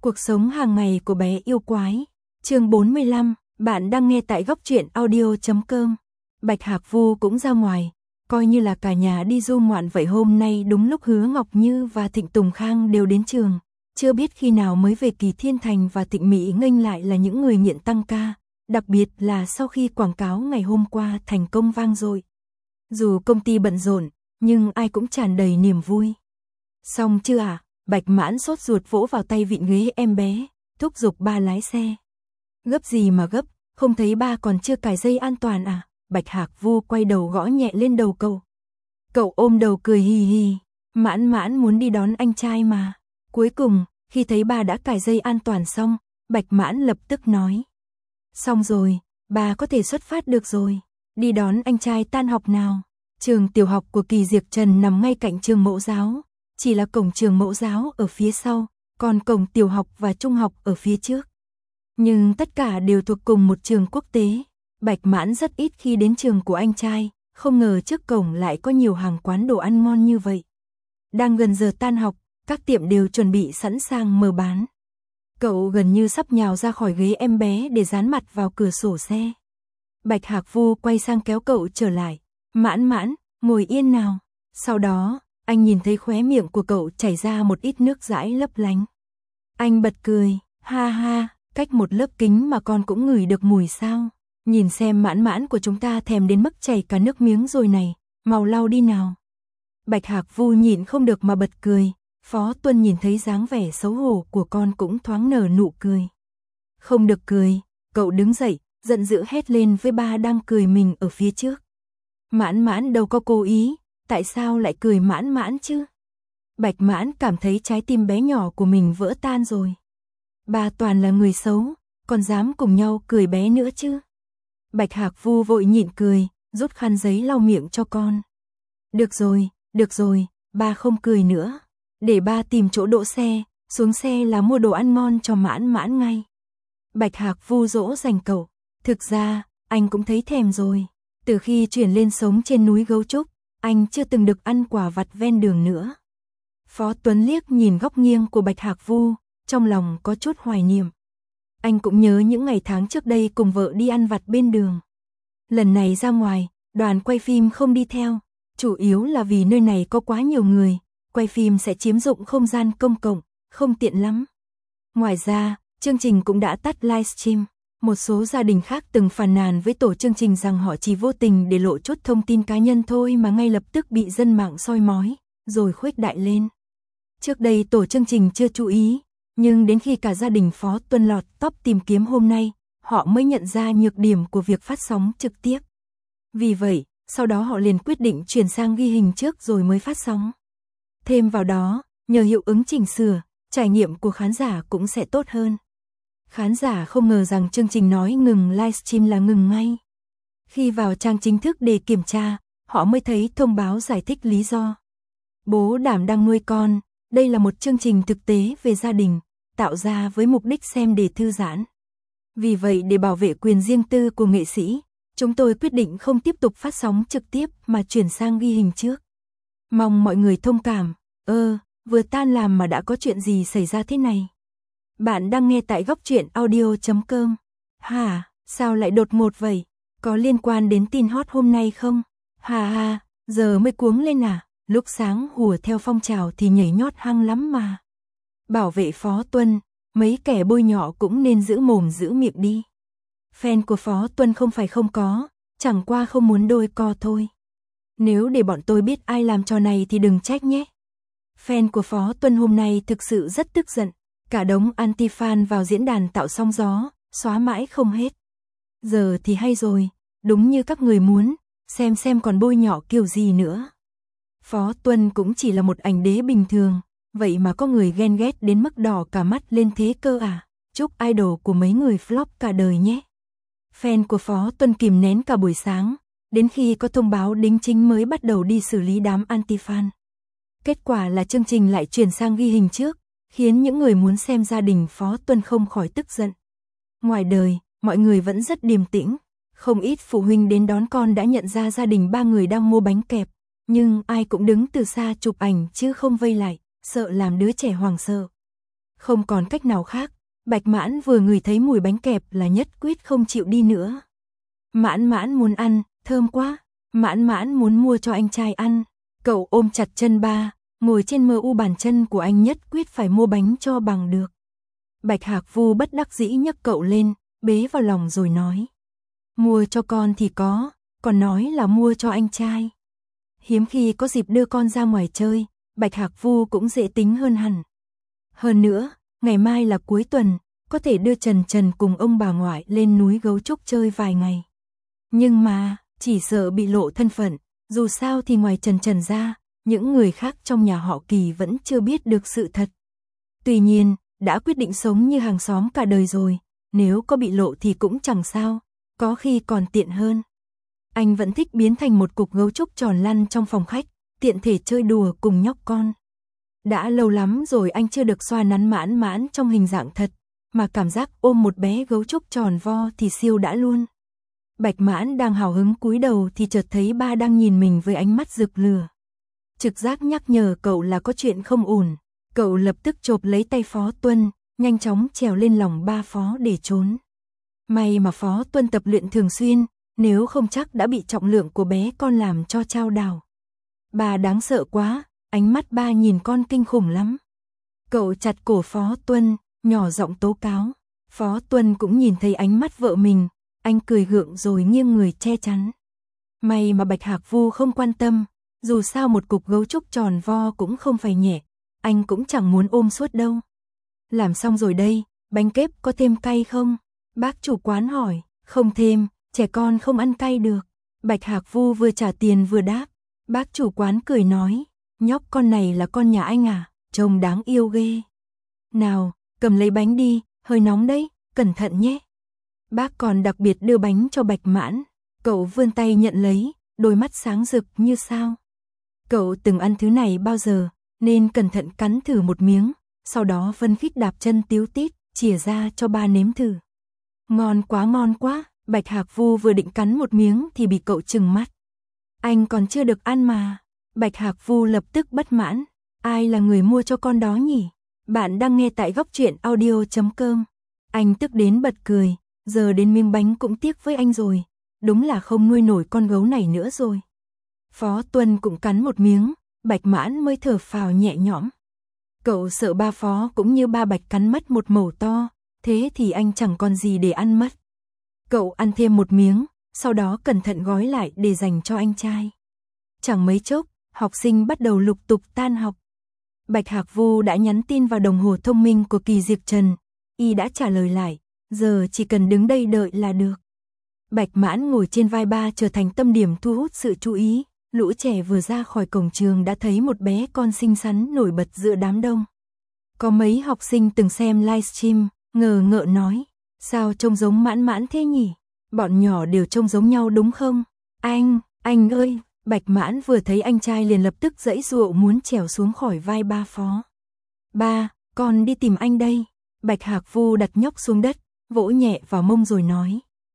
Cuộc sống hàng ngày của bé yêu quái. Chương 45, bạn đang nghe tại góc truyện audio.com. Bạch Hạc Vu cũng ra ngoài, coi như là cả nhà đi du ngoạn vậy. Hôm nay đúng lúc Hứa Ngọc Như và Thịnh Tùng Khang đều đến trường, chưa biết khi nào mới về. Kỳ Thiên Thành và Thịnh Mỹ nghênh lại là những người nghiện tăng ca, đặc biệt là sau khi quảng cáo ngày hôm qua thành công vang dội. Dù công ty bận rộn, nhưng ai cũng tràn đầy niềm vui. Xong chưa à? Bạch Mãn sốt ruột vỗ vào tay vịn ghế em bé, thúc giục ba lái xe. Gấp gì mà gấp, không thấy ba còn chưa cài dây an toàn à? Bạch Hạc Vu quay đầu gõ nhẹ lên đầu cậu. Cậu ôm đầu cười hì hì, Mãn Mãn muốn đi đón anh trai mà. Cuối cùng, khi thấy ba đã cài dây an toàn xong, Bạch Mãn lập tức nói. Xong rồi, ba có thể xuất phát được rồi. Đi đón anh trai tan học nào? Trường tiểu học của Kỳ Diệp Trần nằm ngay cạnh trường mẫu giáo. Chỉ là cổng trường mẫu giáo ở phía sau, còn cổng tiểu học và trung học ở phía trước. Nhưng tất cả đều thuộc cùng một trường quốc tế. Bạch Mãn rất ít khi đến trường của anh trai, không ngờ trước cổng lại có nhiều hàng quán đồ ăn ngon như vậy. Đang gần giờ tan học, các tiệm đều chuẩn bị sẵn sàng mở bán. Cậu gần như sắp nhào ra khỏi ghế em bé để dán mặt vào cửa sổ xe. Bạch Hạc Vu quay sang kéo cậu trở lại. Mãn Mãn, ngồi yên nào. Sau đó, anh nhìn thấy khóe miệng của cậu chảy ra một ít nước dãi lấp lánh. Anh bật cười, ha ha, cách một lớp kính mà con cũng ngửi được mùi sao. Nhìn xem Mãn Mãn của chúng ta thèm đến mức chảy cả nước miếng rồi này, mau lau đi nào. Bạch Hạc Vu nhịn không được mà bật cười, Phó Tuân nhìn thấy dáng vẻ xấu hổ của con cũng thoáng nở nụ cười. Không được cười, cậu đứng dậy, giận dữ hét lên với ba đang cười mình ở phía trước. Mãn Mãn đâu có cố ý. Tại sao lại cười Mãn Mãn chứ? Bạch Mãn cảm thấy trái tim bé nhỏ của mình vỡ tan rồi. Ba toàn là người xấu, còn dám cùng nhau cười bé nữa chứ? Bạch Hạc Vu vội nhịn cười, rút khăn giấy lau miệng cho con. Được rồi, ba không cười nữa. Để ba tìm chỗ đỗ xe, xuống xe là mua đồ ăn ngon cho Mãn Mãn ngay. Bạch Hạc Vu dỗ dành cậu. Thực ra, anh cũng thấy thèm rồi. Từ khi chuyển lên sống trên núi Gấu Trúc, anh chưa từng được ăn quả vặt ven đường nữa. Phó Tuấn liếc nhìn góc nghiêng của Bạch Hạc Vu, trong lòng có chút hoài niệm. Anh cũng nhớ những ngày tháng trước đây cùng vợ đi ăn vặt bên đường. Lần này ra ngoài, đoàn quay phim không đi theo, chủ yếu là vì nơi này có quá nhiều người, quay phim sẽ chiếm dụng không gian công cộng, không tiện lắm. Ngoài ra, chương trình cũng đã tắt livestream. Một số gia đình khác từng phàn nàn với tổ chương trình rằng họ chỉ vô tình để lộ chút thông tin cá nhân thôi mà ngay lập tức bị dân mạng soi mói, rồi khuếch đại lên. Trước đây tổ chương trình chưa chú ý, nhưng đến khi cả gia đình Phó Tuân lọt top tìm kiếm hôm nay, họ mới nhận ra nhược điểm của việc phát sóng trực tiếp. Vì vậy, sau đó họ liền quyết định chuyển sang ghi hình trước rồi mới phát sóng. Thêm vào đó, nhờ hiệu ứng chỉnh sửa, trải nghiệm của khán giả cũng sẽ tốt hơn. Khán giả không ngờ rằng chương trình nói ngừng livestream là ngừng ngay. Khi vào trang chính thức để kiểm tra, họ mới thấy thông báo giải thích lý do. Bố đảm đang nuôi con, đây là một chương trình thực tế về gia đình, tạo ra với mục đích xem để thư giãn. Vì vậy để bảo vệ quyền riêng tư của nghệ sĩ, chúng tôi quyết định không tiếp tục phát sóng trực tiếp mà chuyển sang ghi hình trước. Mong mọi người thông cảm. Vừa tan làm mà đã có chuyện gì xảy ra thế này? Bạn đang nghe tại góc truyện audio.com. Hả, sao lại đột ngột vậy? Có liên quan đến tin hot hôm nay không? Hà, giờ mới cuống lên à? Lúc sáng hùa theo phong trào thì nhảy nhót hăng lắm mà. Bảo vệ Phó Tuân, mấy kẻ bôi nhọ cũng nên giữ mồm giữ miệng đi. Fan của Phó Tuân không phải không có, chẳng qua không muốn đôi co thôi. Nếu để bọn tôi biết ai làm trò này thì đừng trách nhé. Fan của Phó Tuân hôm nay thực sự rất tức giận. Cả đống anti-fan vào diễn đàn tạo sóng gió, xóa mãi không hết. Giờ thì hay rồi, đúng như các người muốn, xem còn bôi nhọ kiểu gì nữa. Phó Tuân cũng chỉ là một ảnh đế bình thường, vậy mà có người ghen ghét đến mức đỏ cả mắt lên thế cơ à? Chúc idol của mấy người flop cả đời nhé. Fan của Phó Tuân kìm nén cả buổi sáng, đến khi có thông báo đính chính mới bắt đầu đi xử lý đám anti-fan. Kết quả là chương trình lại chuyển sang ghi hình trước, khiến những người muốn xem gia đình Phó Tuân không khỏi tức giận. Ngoài đời, mọi người vẫn rất điềm tĩnh, không ít phụ huynh đến đón con đã nhận ra gia đình ba người đang mua bánh kẹp, nhưng ai cũng đứng từ xa chụp ảnh chứ không vây lại, sợ làm đứa trẻ hoảng sợ. Không còn cách nào khác, Bạch Mãn vừa ngửi thấy mùi bánh kẹp là nhất quyết không chịu đi nữa. Mãn Mãn muốn ăn, thơm quá. Mãn Mãn muốn mua cho anh trai ăn. Cậu ôm chặt chân ba, ngồi trên mờ u bàn chân của anh, nhất quyết phải mua bánh cho bằng được. Bạch Hạc Vu bất đắc dĩ nhấc cậu lên, bế vào lòng rồi nói. Mua cho con thì có, còn nói là mua cho anh trai. Hiếm khi có dịp đưa con ra ngoài chơi, Bạch Hạc Vu cũng dễ tính hơn hẳn. Hơn nữa, ngày mai là cuối tuần, có thể đưa Trần Trần cùng ông bà ngoại lên núi Gấu Trúc chơi vài ngày. Nhưng mà, chỉ sợ bị lộ thân phận, dù sao thì ngoài Trần Trần ra, những người khác trong nhà họ Kỳ vẫn chưa biết được sự thật. Tuy nhiên, đã quyết định sống như hàng xóm cả đời rồi, nếu có bị lộ thì cũng chẳng sao, có khi còn tiện hơn. Anh vẫn thích biến thành một cục gấu trúc tròn lăn trong phòng khách, tiện thể chơi đùa cùng nhóc con. Đã lâu lắm rồi anh chưa được xoa nắn Mãn Mãn trong hình dạng thật, mà cảm giác ôm một bé gấu trúc tròn vo thì siêu đã luôn. Bạch Mãn đang hào hứng cúi đầu thì chợt thấy ba đang nhìn mình với ánh mắt rực lửa. Trực giác nhắc nhở cậu là có chuyện không ổn, cậu lập tức chộp lấy tay Phó Tuân, nhanh chóng trèo lên lòng ba Phó để trốn. May mà Phó Tuân tập luyện thường xuyên, nếu không chắc đã bị trọng lượng của bé con làm cho chao đảo. Ba đáng sợ quá, ánh mắt ba nhìn con kinh khủng lắm. Cậu chặt cổ Phó Tuân, nhỏ giọng tố cáo. Phó Tuân cũng nhìn thấy ánh mắt vợ mình, anh cười gượng rồi nghiêng người che chắn. May mà Bạch Hạc Vu không quan tâm, dù sao một cục gấu trúc tròn vo cũng không phải nhẹ, anh cũng chẳng muốn ôm suốt đâu. Làm xong rồi đây, bánh kếp có thêm cay không? Bác chủ quán hỏi. Không thêm, trẻ con không ăn cay được. Bạch Hạc Vu vừa trả tiền vừa đáp. Bác chủ quán cười nói, nhóc con này là con nhà anh à, trông đáng yêu ghê. Nào, cầm lấy bánh đi, hơi nóng đấy, cẩn thận nhé. Bác còn đặc biệt đưa bánh cho Bạch Mãn. Cậu vươn tay nhận lấy, đôi mắt sáng rực như sao. Cậu từng ăn thứ này bao giờ, nên cẩn thận cắn thử một miếng, sau đó phân khích đạp chân tíu tít, chìa ra cho ba nếm thử. Ngon quá. Bạch Hạc Vu vừa định cắn một miếng thì bị cậu trừng mắt. Anh còn chưa được ăn mà. Bạch Hạc Vu lập tức bất mãn. Ai là người mua cho con đó nhỉ? Bạn đang nghe tại góc truyện audio.com. Anh tức đến bật cười. Giờ đến miếng bánh cũng tiếc với anh rồi. Đúng là không nuôi nổi con gấu này nữa rồi. Phó Tuân cũng cắn một miếng. Bạch Mãn mới thở phào nhẹ nhõm. Cậu sợ ba Phó cũng như ba Bạch cắn mất một mẩu to. Thế thì anh chẳng còn gì để ăn mất. Cậu ăn thêm một miếng, sau đó cẩn thận gói lại để dành cho anh trai. Chẳng mấy chốc, học sinh bắt đầu lục tục tan học. Bạch Hạc Vu đã nhắn tin vào đồng hồ thông minh của Kỳ Diệp Trần. Y đã trả lời lại, giờ chỉ cần đứng đây đợi là được. Bạch Mãn ngồi trên vai ba trở thành tâm điểm thu hút sự chú ý. Lũ trẻ vừa ra khỏi cổng trường đã thấy một bé con xinh xắn nổi bật giữa đám đông. Có mấy học sinh từng xem livestream, ngờ ngợ nói. Sao trông giống Mãn Mãn thế nhỉ? Bọn nhỏ đều trông giống nhau đúng không? Anh ơi! Bạch Mãn vừa thấy anh trai liền lập tức giãy giụa muốn trèo xuống khỏi vai ba Phó. Ba, con đi tìm anh đây. Bạch Hạc Vu đặt nhóc xuống đất, vỗ nhẹ vào mông rồi nói.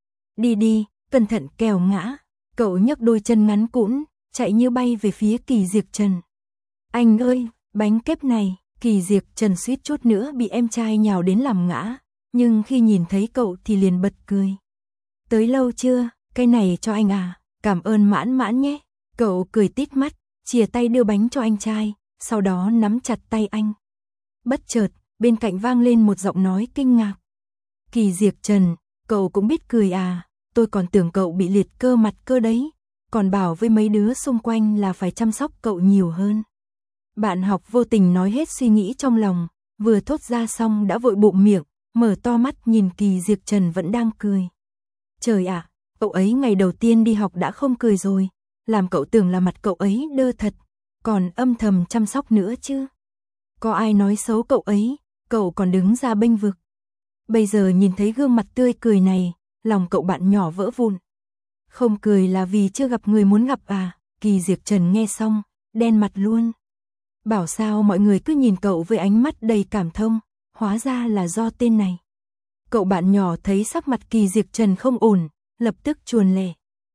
Đi, cẩn thận kẻo ngã. Cậu nhấc đôi chân ngắn cũn, chạy như bay về phía Kỳ Diệp Trần. Anh ơi, bánh kép này! Kỳ Diệp Trần suýt chút nữa bị em trai nhào đến làm ngã. Nhưng khi nhìn thấy cậu thì liền bật cười. Tới lâu chưa, cái này cho anh à, cảm ơn Mãn Mãn nhé. Cậu cười tít mắt, chìa tay đưa bánh cho anh trai, sau đó nắm chặt tay anh. Bất chợt, bên cạnh vang lên một giọng nói kinh ngạc. Kỳ Diệp Trần, cậu cũng biết cười à, tôi còn tưởng cậu bị liệt cơ mặt cơ đấy, còn bảo với mấy đứa xung quanh là phải chăm sóc cậu nhiều hơn. Bạn học vô tình nói hết suy nghĩ trong lòng, vừa thốt ra xong đã vội bụm miệng. Mở to mắt nhìn Kỳ Diệp Trần vẫn đang cười. Trời ạ, cậu ấy ngày đầu tiên đi học đã không cười rồi, làm cậu tưởng là mặt cậu ấy đơ thật, còn âm thầm chăm sóc nữa chứ. Có ai nói xấu cậu ấy, cậu còn đứng ra bênh vực. Bây giờ nhìn thấy gương mặt tươi cười này, lòng cậu bạn nhỏ vỡ vụn. Không cười là vì chưa gặp người muốn gặp à? Kỳ Diệp Trần nghe xong, đen mặt luôn. Bảo sao mọi người cứ nhìn cậu với ánh mắt đầy cảm thông. Hóa ra là do tên này. Cậu bạn nhỏ thấy sắc mặt Kỳ Diệp Trần không ổn, lập tức chuồn lẻ.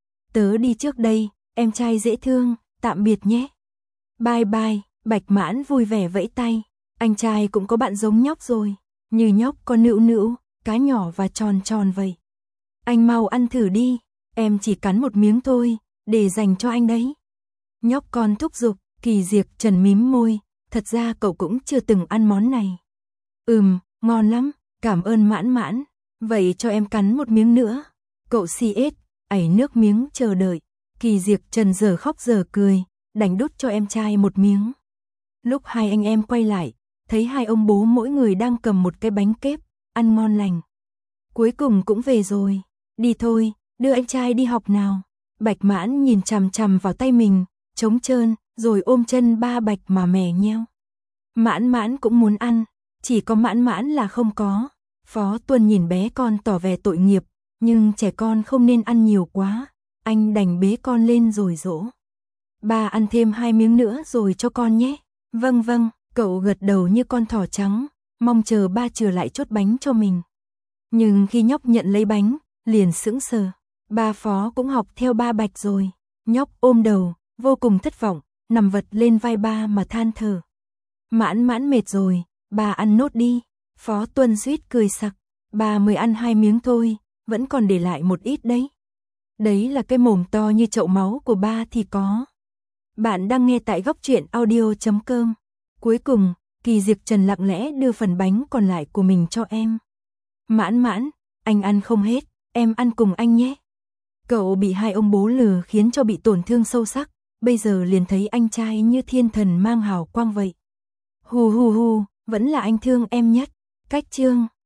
Tớ đi trước đây, em trai dễ thương, tạm biệt nhé. Bye bye, Bạch Mãn vui vẻ vẫy tay. Anh trai cũng có bạn giống nhóc rồi, như nhóc có nựu nựu, cá nhỏ và tròn tròn vậy. Anh mau ăn thử đi, em chỉ cắn một miếng thôi, để dành cho anh đấy. Nhóc con thúc giục. Kỳ Diệp Trần mím môi, thật ra cậu cũng chưa từng ăn món này. Ngon lắm, cảm ơn Mãn Mãn, vậy cho em cắn một miếng nữa. Cậu CS, ảy nước miếng chờ đợi. Kỳ Diệp Trần giờ khóc giờ cười, đành đút cho em trai một miếng. Lúc hai anh em quay lại, thấy hai ông bố mỗi người đang cầm một cái bánh kép, ăn ngon lành. Cuối cùng cũng về rồi, đi thôi, đưa anh trai đi học nào. Bạch Mãn nhìn chằm chằm vào tay mình, trống trơn, rồi ôm chân ba Bạch mà mè nheo. Mãn Mãn cũng muốn ăn, chỉ có Mãn Mãn là không có. Phó Tuân nhìn bé con tỏ vẻ tội nghiệp, nhưng trẻ con không nên ăn nhiều quá, anh đành bế con lên rồi dỗ. Ba ăn thêm 2 miếng nữa rồi cho con nhé. Vâng vâng, cậu gật đầu như con thỏ trắng, mong chờ ba trở lại chốt bánh cho mình. Nhưng khi nhóc nhận lấy bánh, liền sững sờ. Ba Phó cũng học theo ba Bạch rồi. Nhóc ôm đầu, vô cùng thất vọng, nằm vật lên vai ba mà than thở. Mãn Mãn mệt rồi, ba ăn nốt đi. Phó Tuân suýt cười sặc. Ba mới ăn 2 miếng thôi, vẫn còn để lại một ít đấy. Đấy là cái mồm to như chậu máu của ba thì có. Bạn đang nghe tại góc truyện audio.com. Cuối cùng, Kỳ Diệp Trần lặng lẽ đưa phần bánh còn lại của mình cho em. Mãn Mãn, anh ăn không hết, em ăn cùng anh nhé. Cậu bị hai ông bố lừa khiến cho bị tổn thương sâu sắc, bây giờ liền thấy anh trai như thiên thần mang hào quang vậy. Hù, vẫn là anh thương em nhất. Cách chương